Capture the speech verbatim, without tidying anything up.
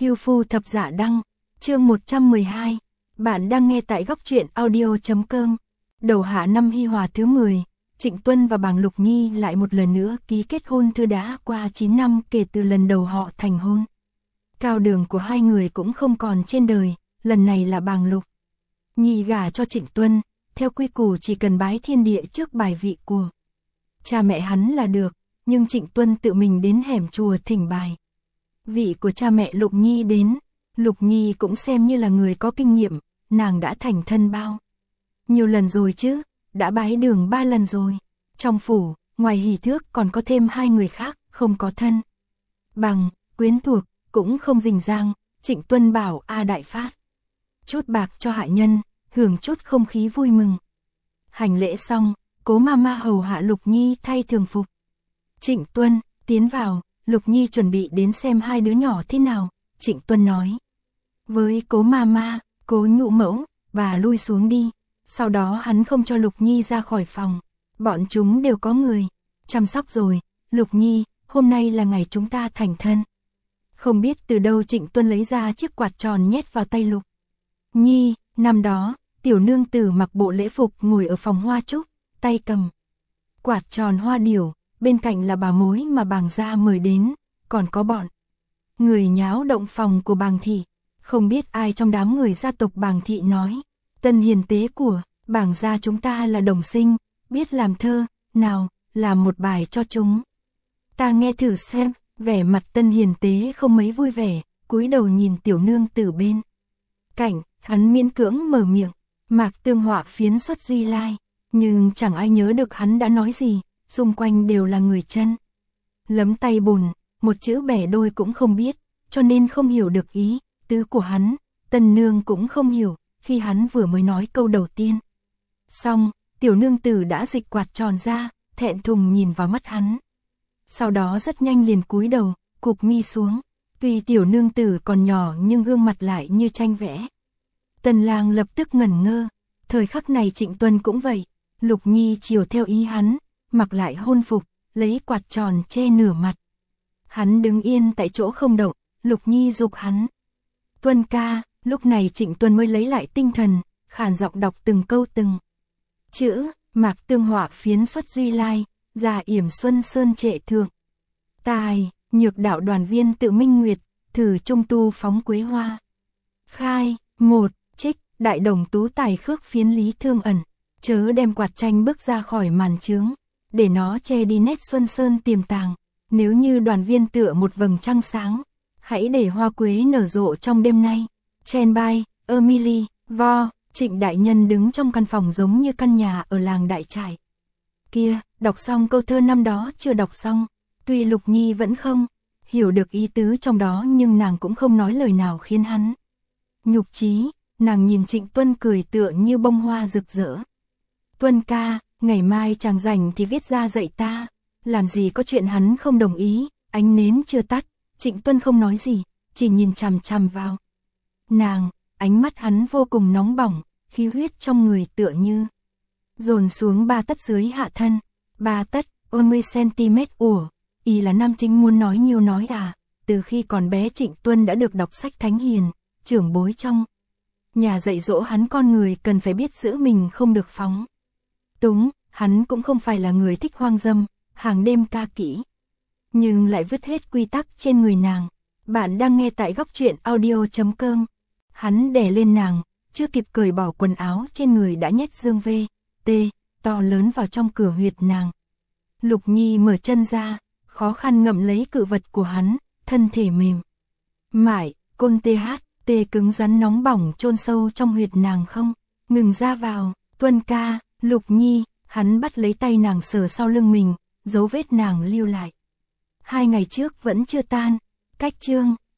Hưu Phu Thập Dạ Đăng, chương một trăm mười hai. Bạn đang nghe tại góc truyện audio.com. Đầu hạ năm Hy Hòa thứ mười, Trịnh Tuân và Bàng Lục Nhi lại một lần nữa ký kết hôn thư đã qua chín năm kể từ lần đầu họ thành hôn. Cao đường của hai người cũng không còn trên đời, lần này là Bàng Lục Nhi gả cho Trịnh Tuân, theo quy củ chỉ cần bái thiên địa trước bài vị của cha mẹ hắn là được, nhưng Trịnh Tuân tự mình đến hẻm chùa thỉnh bài vị của cha mẹ Lục Nhi đến. Lục Nhi cũng xem như là người có kinh nghiệm, nàng đã thành thân bao nhiều lần rồi chứ, đã bái đường ba lần rồi. Trong phủ, ngoài Hỷ Thước còn có thêm hai người khác, không có thân bằng, quyến thuộc, cũng không rình rang. Trịnh Tuân bảo A Đại phát chút bạc cho hạ nhân, hưởng chút không khí vui mừng. Hành lễ xong, Cố Mama hầu hạ Lục Nhi thay thường phục. Trịnh Tuân tiến vào, Lục Nhi chuẩn bị đến xem hai đứa nhỏ thế nào. Trịnh Tuân nói với Cố Mama, Cố Nhũ Mẫu, bà lui xuống đi. Sau đó hắn không cho Lục Nhi ra khỏi phòng, bọn chúng đều có người chăm sóc rồi. Lục Nhi, hôm nay là ngày chúng ta thành thân. Không biết từ đâu Trịnh Tuân lấy ra chiếc quạt tròn nhét vào tay Lục Nhi. Năm đó, tiểu nương tử mặc bộ lễ phục ngồi ở phòng hoa trúc, tay cầm quạt tròn hoa điểu, bên cạnh là bà mối mà Bàng gia mời đến, còn có bọn người nháo động phòng của Bàng thị. Không biết ai trong đám người gia tộc Bàng thị nói, tân hiền tế của Bàng gia chúng ta là đồng sinh, biết làm thơ, nào, làm một bài cho chúng ta nghe thử xem. Vẻ mặt tân hiền tế không mấy vui vẻ, cúi đầu nhìn tiểu nương tử bên cạnh, hắn miễn cưỡng mở miệng, Mạc Tương họa phiến xuất Duy Lai, nhưng chẳng ai nhớ được hắn đã nói gì, xung quanh đều là người chân lấm tay bùn, một chữ bẻ đôi cũng không biết, cho nên không hiểu được ý tứ của hắn. Tân nương cũng không hiểu, khi hắn vừa mới nói câu đầu tiên xong, tiểu nương tử đã dịch quạt tròn ra, thẹn thùng nhìn vào mắt hắn. Sau đó rất nhanh liền cúi đầu, cụp mi xuống. Tuy tiểu nương tử còn nhỏ nhưng gương mặt lại như tranh vẽ. Tần lang lập tức ngẩn ngơ. Thời khắc này Trịnh Tuân cũng vậy. Lục Nhi chiều theo ý hắn, mặc lại hôn phục, lấy quạt tròn che nửa mặt. Hắn đứng yên tại chỗ không động. Lục Nhi giục hắn, Tuân ca. Lúc này Trịnh Tuân mới lấy lại tinh thần, khàn giọng đọc từng câu từng chữ. Mạc Tương họa phiến xuất Duy Lai, già yểm xuân sơn trệ thượng. Tài, nhược đạo đoàn viên tự minh nguyệt, thử trung tu phóng quế hoa. Khai, một, trích, đại đồng tú tài khước phiến lý thương ẩn. Chớ đem quạt tranh bước ra khỏi màn chướng, để nó che đi nét xuân sơn tiềm tàng. Nếu như đoàn viên tựa một vầng trăng sáng, hãy để hoa quế nở rộ trong đêm nay. Chen by, Emily, Vo. Trịnh đại nhân đứng trong căn phòng giống như căn nhà ở làng Đại Trải kia, đọc xong câu thơ năm đó chưa đọc xong. Tuy Lục Nhi vẫn không hiểu được ý tứ trong đó, nhưng nàng cũng không nói lời nào khiến hắn nhục chí. Nàng nhìn Trịnh Tuân cười tựa như bông hoa rực rỡ. Tuân ca, ngày mai chàng rảnh thì viết ra dạy ta. Làm gì có chuyện hắn không đồng ý. Ánh nến chưa tắt, Trịnh Tuân không nói gì, chỉ nhìn chằm chằm vào nàng. Ánh mắt hắn vô cùng nóng bỏng, khí huyết trong người tựa như dồn xuống ba tấc dưới hạ thân. Ba tấc, ba mươi xăng-ti-mét. Ủa, y là nam chính muốn nói nhiều nói à. Từ khi còn bé Trịnh Tuân đã được đọc sách thánh hiền, trưởng bối trong nhà dạy dỗ hắn con người cần phải biết giữ mình không được phóng túng. Hắn cũng không phải là người thích hoang dâm, hàng đêm ca kỹ, nhưng lại vứt hết quy tắc trên người nàng. Bạn đang nghe tại góc truyện audio.com. Hắn đè lên nàng, chưa kịp cởi bỏ quần áo trên người đã nhét dương vê tê to lớn vào trong cửa huyệt nàng. Lục Nhi mở chân ra, khó khăn ngậm lấy cự vật của hắn, thân thể mềm mại, côn tê hát, tê cứng rắn nóng bỏng chôn sâu trong huyệt nàng không ngừng ra vào. Tuân ca, Lục Nhi, hắn bắt lấy tay nàng sờ sau lưng mình, dấu vết nàng lưu lại hai ngày trước vẫn chưa tan. Cách chương